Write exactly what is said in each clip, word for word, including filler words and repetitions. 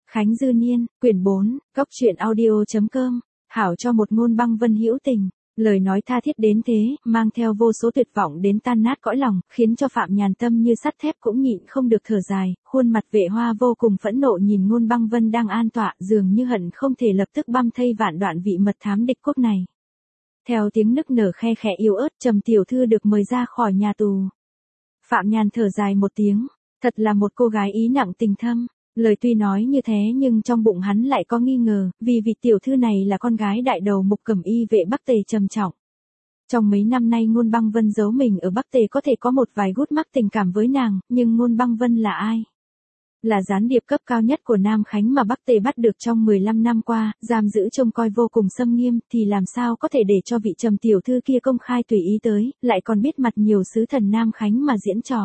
Khánh Dư Niên, quyển bốn, góc truyện audio.com, hảo cho một ngôn băng vân hữu tình. Lời nói tha thiết đến thế, mang theo vô số tuyệt vọng đến tan nát cõi lòng, khiến cho Phạm Nhàn tâm như sắt thép cũng nhịn không được thở dài, khuôn mặt Vệ Hoa vô cùng phẫn nộ nhìn ngôn băng vân đang an tọa, dường như hận không thể lập tức băm thây vạn đoạn vị mật thám địch quốc này. Theo tiếng nức nở khe khẽ yếu ớt, Trầm tiểu thư được mời ra khỏi nhà tù. Phạm Nhàn thở dài một tiếng, thật là một cô gái ý nặng tình thâm. Lời tuy nói như thế nhưng trong bụng hắn lại có nghi ngờ, vì vị tiểu thư này là con gái đại đầu mục cẩm y vệ Bắc Tề trầm trọng. Trong mấy năm nay ngôn băng vân giấu mình ở Bắc Tề có thể có một vài gút mắc tình cảm với nàng, nhưng ngôn băng vân là ai? Là gián điệp cấp cao nhất của Nam Khánh mà Bắc Tề bắt được trong mười lăm năm qua, giam giữ trông coi vô cùng xâm nghiêm, thì làm sao có thể để cho vị Trầm tiểu thư kia công khai tùy ý tới, lại còn biết mặt nhiều sứ thần Nam Khánh mà diễn trò.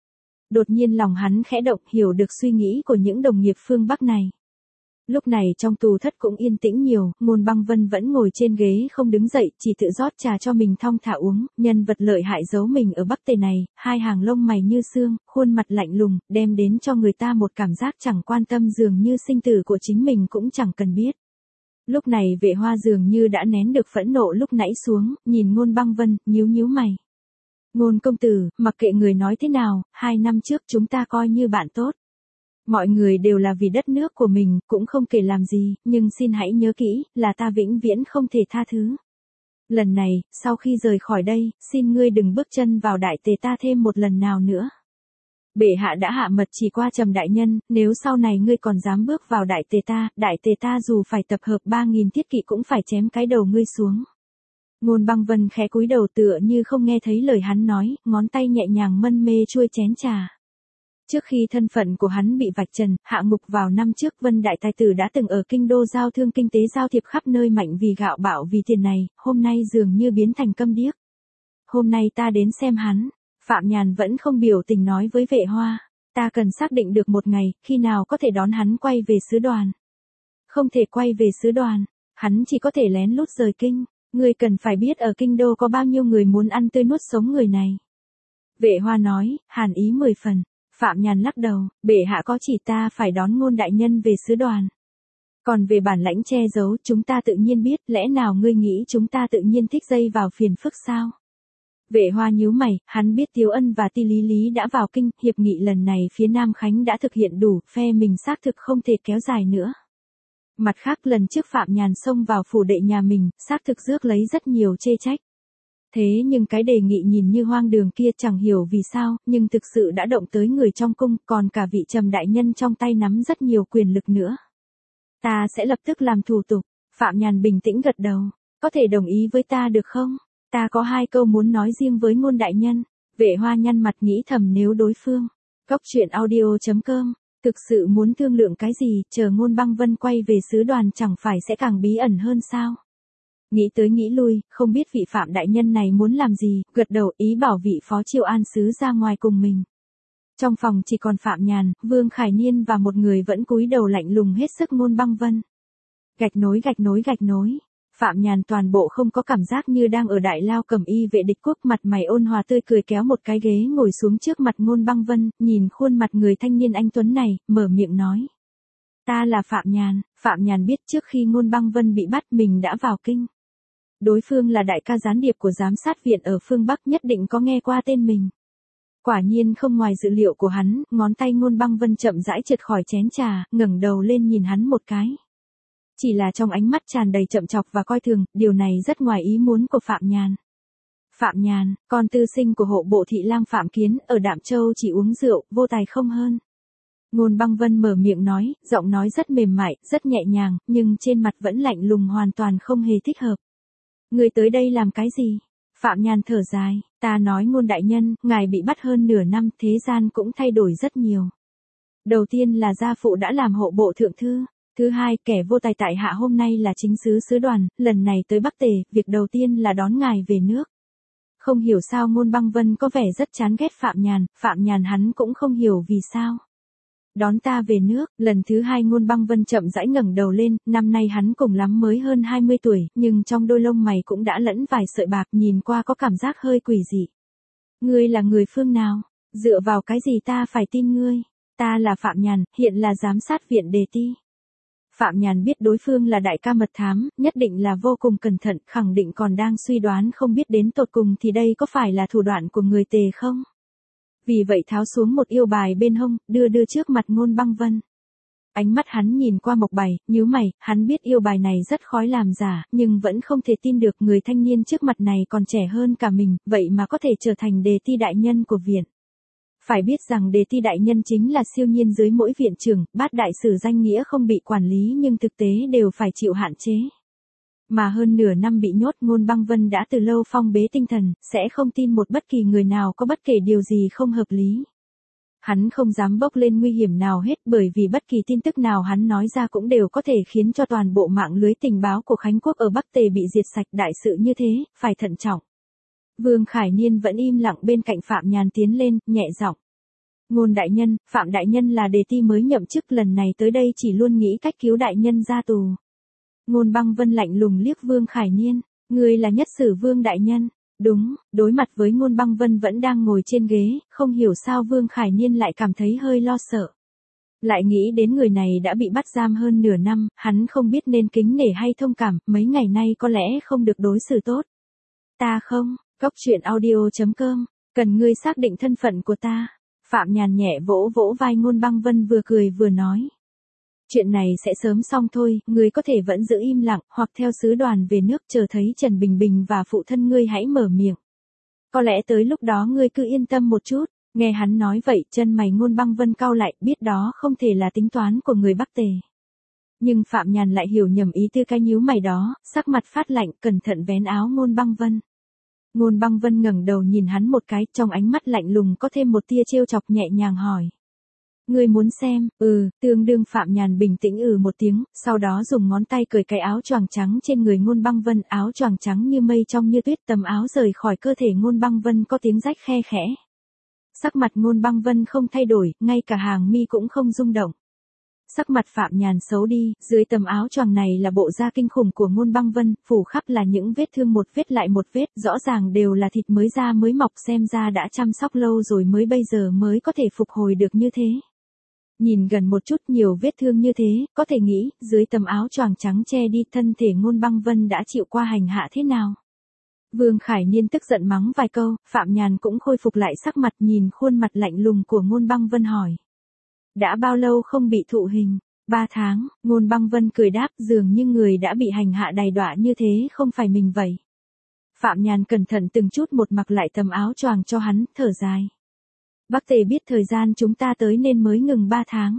Đột nhiên lòng hắn khẽ động, hiểu được suy nghĩ của những đồng nghiệp phương Bắc này. Lúc này trong tù thất cũng yên tĩnh nhiều, ngôn băng vân vẫn ngồi trên ghế không đứng dậy, chỉ tự rót trà cho mình thong thả uống, nhân vật lợi hại giấu mình ở Bắc Tề này, hai hàng lông mày như xương, khuôn mặt lạnh lùng, đem đến cho người ta một cảm giác chẳng quan tâm, dường như sinh tử của chính mình cũng chẳng cần biết. Lúc này Vệ Hoa dường như đã nén được phẫn nộ lúc nãy xuống, nhìn ngôn băng vân, nhíu nhíu mày. Ngôn công tử, mặc kệ người nói thế nào, hai năm trước chúng ta coi như bạn tốt. Mọi người đều là vì đất nước của mình, cũng không kể làm gì, nhưng xin hãy nhớ kỹ, là ta vĩnh viễn không thể tha thứ. Lần này, sau khi rời khỏi đây, xin ngươi đừng bước chân vào đại tề ta thêm một lần nào nữa. Bệ hạ đã hạ mật chỉ qua Trầm đại nhân, nếu sau này ngươi còn dám bước vào đại tề ta, đại tề ta dù phải tập hợp ba nghìn thiết kỵ cũng phải chém cái đầu ngươi xuống. Ngôn băng vân khẽ cúi đầu tựa như không nghe thấy lời hắn nói, ngón tay nhẹ nhàng mân mê chuôi chén trà. Trước khi thân phận của hắn bị vạch trần, hạ ngục vào năm trước, Vân đại tài tử đã từng ở kinh đô giao thương kinh tế giao thiệp khắp nơi mạnh vì gạo bạo vì tiền này, hôm nay dường như biến thành câm điếc. Hôm nay ta đến xem hắn, Phạm Nhàn vẫn không biểu tình nói với Vệ Hoa, ta cần xác định được một ngày, khi nào có thể đón hắn quay về sứ đoàn. Không thể quay về sứ đoàn, hắn chỉ có thể lén lút rời kinh. Ngươi cần phải biết ở kinh đô có bao nhiêu người muốn ăn tươi nuốt sống người này. Vệ Hoa nói, hàn ý mười phần. Phạm Nhàn lắc đầu, bệ hạ có chỉ ta phải đón ngôn đại nhân về sứ đoàn. Còn về bản lãnh che giấu, chúng ta tự nhiên biết, lẽ nào ngươi nghĩ chúng ta tự nhiên thích dây vào phiền phức sao? Vệ Hoa nhíu mày, hắn biết Tiếu Ân và Ti Lý Lý đã vào kinh, hiệp nghị lần này phía Nam Khánh đã thực hiện đủ, phe mình xác thực không thể kéo dài nữa. Mặt khác lần trước Phạm Nhàn xông vào phủ đệ nhà mình, xác thực rước lấy rất nhiều chê trách. Thế nhưng cái đề nghị nhìn như hoang đường kia chẳng hiểu vì sao, nhưng thực sự đã động tới người trong cung, còn cả vị Trầm đại nhân trong tay nắm rất nhiều quyền lực nữa. Ta sẽ lập tức làm thủ tục. Phạm Nhàn bình tĩnh gật đầu. Có thể đồng ý với ta được không? Ta có hai câu muốn nói riêng với ngôn đại nhân. Vệ Hoa nhăn mặt nghĩ thầm nếu đối phương. Góc truyện audio.com. Thực sự muốn thương lượng cái gì, chờ ngôn băng vân quay về sứ đoàn chẳng phải sẽ càng bí ẩn hơn sao? Nghĩ tới nghĩ lui, không biết vị Phạm đại nhân này muốn làm gì, gật đầu ý bảo vị phó Chiêu An sứ ra ngoài cùng mình. Trong phòng chỉ còn Phạm Nhàn, Vương Khải Niên và một người vẫn cúi đầu lạnh lùng hết sức ngôn băng vân. Gạch nối gạch nối gạch nối. Phạm Nhàn toàn bộ không có cảm giác như đang ở đại lao cẩm y vệ địch quốc, mặt mày ôn hòa tươi cười kéo một cái ghế ngồi xuống trước mặt ngôn băng vân, nhìn khuôn mặt người thanh niên anh tuấn này, mở miệng nói. Ta là Phạm Nhàn. Phạm Nhàn biết trước khi ngôn băng vân bị bắt mình đã vào kinh. Đối phương là đại ca gián điệp của giám sát viện ở phương Bắc, nhất định có nghe qua tên mình. Quả nhiên không ngoài dự liệu của hắn, ngón tay ngôn băng vân chậm rãi trượt khỏi chén trà, ngẩng đầu lên nhìn hắn một cái. Chỉ là trong ánh mắt tràn đầy chậm chọc và coi thường, điều này rất ngoài ý muốn của Phạm Nhàn. Phạm Nhàn, con tư sinh của hộ bộ thị lang Phạm Kiến, ở Đạm Châu chỉ uống rượu, vô tài không hơn. Ngôn băng vân mở miệng nói, giọng nói rất mềm mại, rất nhẹ nhàng, nhưng trên mặt vẫn lạnh lùng, hoàn toàn không hề thích hợp. Người tới đây làm cái gì? Phạm Nhàn thở dài, ta nói ngôn đại nhân, ngài bị bắt hơn nửa năm, thế gian cũng thay đổi rất nhiều. Đầu tiên là gia phụ đã làm hộ bộ thượng thư. Thứ hai, kẻ vô tài tại hạ hôm nay là chính sứ sứ đoàn, lần này tới Bắc Tề, việc đầu tiên là đón ngài về nước. Không hiểu sao ngôn băng vân có vẻ rất chán ghét Phạm Nhàn, Phạm Nhàn hắn cũng không hiểu vì sao. Đón ta về nước, lần thứ hai ngôn băng vân chậm rãi ngẩng đầu lên, năm nay hắn cùng lắm mới hơn hai mươi tuổi, nhưng trong đôi lông mày cũng đã lẫn vài sợi bạc, nhìn qua có cảm giác hơi quỷ dị. Ngươi là người phương nào? Dựa vào cái gì ta phải tin ngươi? Ta là Phạm Nhàn, hiện là giám sát viện đề ti. Phạm Nhàn biết đối phương là đại ca mật thám, nhất định là vô cùng cẩn thận, khẳng định còn đang suy đoán không biết đến tột cùng thì đây có phải là thủ đoạn của người Tề không. Vì vậy tháo xuống một yêu bài bên hông, đưa đưa trước mặt Ngôn Băng Vân. Ánh mắt hắn nhìn qua mộc bài, nhíu mày, hắn biết yêu bài này rất khó làm giả, nhưng vẫn không thể tin được người thanh niên trước mặt này còn trẻ hơn cả mình, vậy mà có thể trở thành đề ti đại nhân của viện. Phải biết rằng đề ti đại nhân chính là siêu nhiên dưới mỗi viện trưởng, bát đại sử danh nghĩa không bị quản lý nhưng thực tế đều phải chịu hạn chế. Mà hơn nửa năm bị nhốt, Ngôn Băng Vân đã từ lâu phong bế tinh thần, sẽ không tin một bất kỳ người nào có bất kể điều gì không hợp lý. Hắn không dám bốc lên nguy hiểm nào hết, bởi vì bất kỳ tin tức nào hắn nói ra cũng đều có thể khiến cho toàn bộ mạng lưới tình báo của Khánh Quốc ở Bắc Tề bị diệt sạch. Đại sự như thế, phải thận trọng. Vương Khải Niên vẫn im lặng bên cạnh Phạm Nhàn tiến lên, nhẹ giọng. Ngôn đại nhân, Phạm đại nhân là đề ti mới nhậm chức, lần này tới đây chỉ luôn nghĩ cách cứu đại nhân ra tù. Ngôn Băng Vân lạnh lùng liếc Vương Khải Niên, ngươi là Nhất Sử Vương đại nhân. Đúng, đối mặt với Ngôn Băng Vân vẫn đang ngồi trên ghế, không hiểu sao Vương Khải Niên lại cảm thấy hơi lo sợ. Lại nghĩ đến người này đã bị bắt giam hơn nửa năm, hắn không biết nên kính nể hay thông cảm, mấy ngày nay có lẽ không được đối xử tốt. Ta không, Cốc Truyện Audio chấm com, cần ngươi xác định thân phận của ta. Phạm Nhàn nhẹ vỗ vỗ vai Ngôn Băng Vân, vừa cười vừa nói. Chuyện này sẽ sớm xong thôi, ngươi có thể vẫn giữ im lặng, hoặc theo sứ đoàn về nước chờ thấy Trần Bình Bình và phụ thân ngươi hãy mở miệng. Có lẽ tới lúc đó ngươi cứ yên tâm một chút. Nghe hắn nói vậy, chân mày Ngôn Băng Vân cau lại, biết đó không thể là tính toán của người Bắc Tề. Nhưng Phạm Nhàn lại hiểu nhầm ý tư cái nhíu mày đó, sắc mặt phát lạnh, cẩn thận vén áo Ngôn Băng Vân. Ngôn Băng Vân ngẩng đầu nhìn hắn một cái, trong ánh mắt lạnh lùng có thêm một tia trêu chọc, nhẹ nhàng hỏi. Ngươi muốn xem? Ừ, tương đương. Phạm Nhàn bình tĩnh ừ một tiếng, sau đó dùng ngón tay cởi cái áo choàng trắng trên người Ngôn Băng Vân, áo choàng trắng như mây trong như tuyết, tầm áo rời khỏi cơ thể Ngôn Băng Vân có tiếng rách khe khẽ. Sắc mặt Ngôn Băng Vân không thay đổi, ngay cả hàng mi cũng không rung động. Sắc mặt Phạm Nhàn xấu đi, dưới tầm áo choàng này là bộ da kinh khủng của Ngôn Băng Vân, phủ khắp là những vết thương, một vết lại một vết, rõ ràng đều là thịt mới da mới mọc, xem ra đã chăm sóc lâu rồi mới bây giờ mới có thể phục hồi được như thế. Nhìn gần một chút, nhiều vết thương như thế, có thể nghĩ, dưới tầm áo choàng trắng che đi, thân thể Ngôn Băng Vân đã chịu qua hành hạ thế nào. Vương Khải Niên tức giận mắng vài câu, Phạm Nhàn cũng khôi phục lại sắc mặt, nhìn khuôn mặt lạnh lùng của Ngôn Băng Vân hỏi. Đã bao lâu không bị thụ hình? Ba tháng, Ngôn Băng Vân cười đáp, dường như người đã bị hành hạ đầy đọa như thế không phải mình vậy. Phạm Nhàn cẩn thận từng chút một mặc lại tầm áo choàng cho hắn, thở dài. Bắc Tề biết thời gian chúng ta tới nên mới ngừng ba tháng.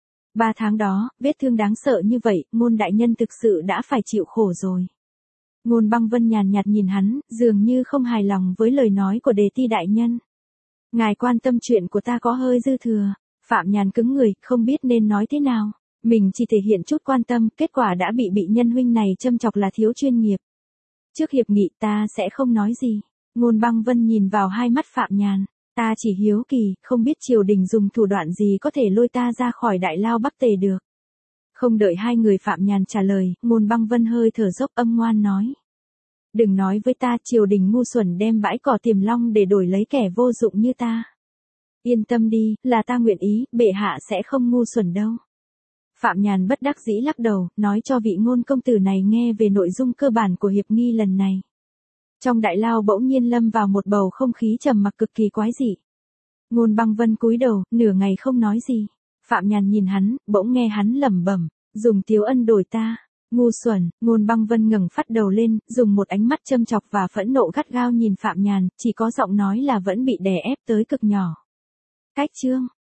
Ba tháng đó, vết thương đáng sợ như vậy, Ngôn đại nhân thực sự đã phải chịu khổ rồi. Ngôn Băng Vân nhàn nhạt nhìn hắn, dường như không hài lòng với lời nói của đề ti đại nhân. Ngài quan tâm chuyện của ta có hơi dư thừa. Phạm Nhàn cứng người, không biết nên nói thế nào. Mình chỉ thể hiện chút quan tâm, kết quả đã bị bị nhân huynh này châm chọc là thiếu chuyên nghiệp. Trước hiệp nghị ta sẽ không nói gì. Ngôn Băng Vân nhìn vào hai mắt Phạm Nhàn. Ta chỉ hiếu kỳ, không biết triều đình dùng thủ đoạn gì có thể lôi ta ra khỏi đại lao Bắc Tề được. Không đợi hai người Phạm Nhàn trả lời, Ngôn Băng Vân hơi thở dốc âm ngoan nói. Đừng nói với ta triều đình ngu xuẩn đem bãi cỏ Tiềm Long để đổi lấy kẻ vô dụng như ta. Yên tâm đi, là ta nguyện ý, bệ hạ sẽ không ngu xuẩn đâu. Phạm Nhàn bất đắc dĩ lắc đầu, nói cho vị Ngôn công tử này nghe về nội dung cơ bản của hiệp nghi lần này. Trong đại lao bỗng nhiên lâm vào một bầu không khí trầm mặc cực kỳ quái dị. Ngôn Băng Vân cúi đầu, nửa ngày không nói gì. Phạm Nhàn nhìn hắn, bỗng nghe hắn lẩm bẩm, dùng Tiếu Ân đổi ta, ngu xuẩn. Ngôn Băng Vân ngẩng phát đầu lên, dùng một ánh mắt châm chọc và phẫn nộ gắt gao nhìn Phạm Nhàn, chỉ có giọng nói là vẫn bị đè ép tới cực nhỏ. Cách chương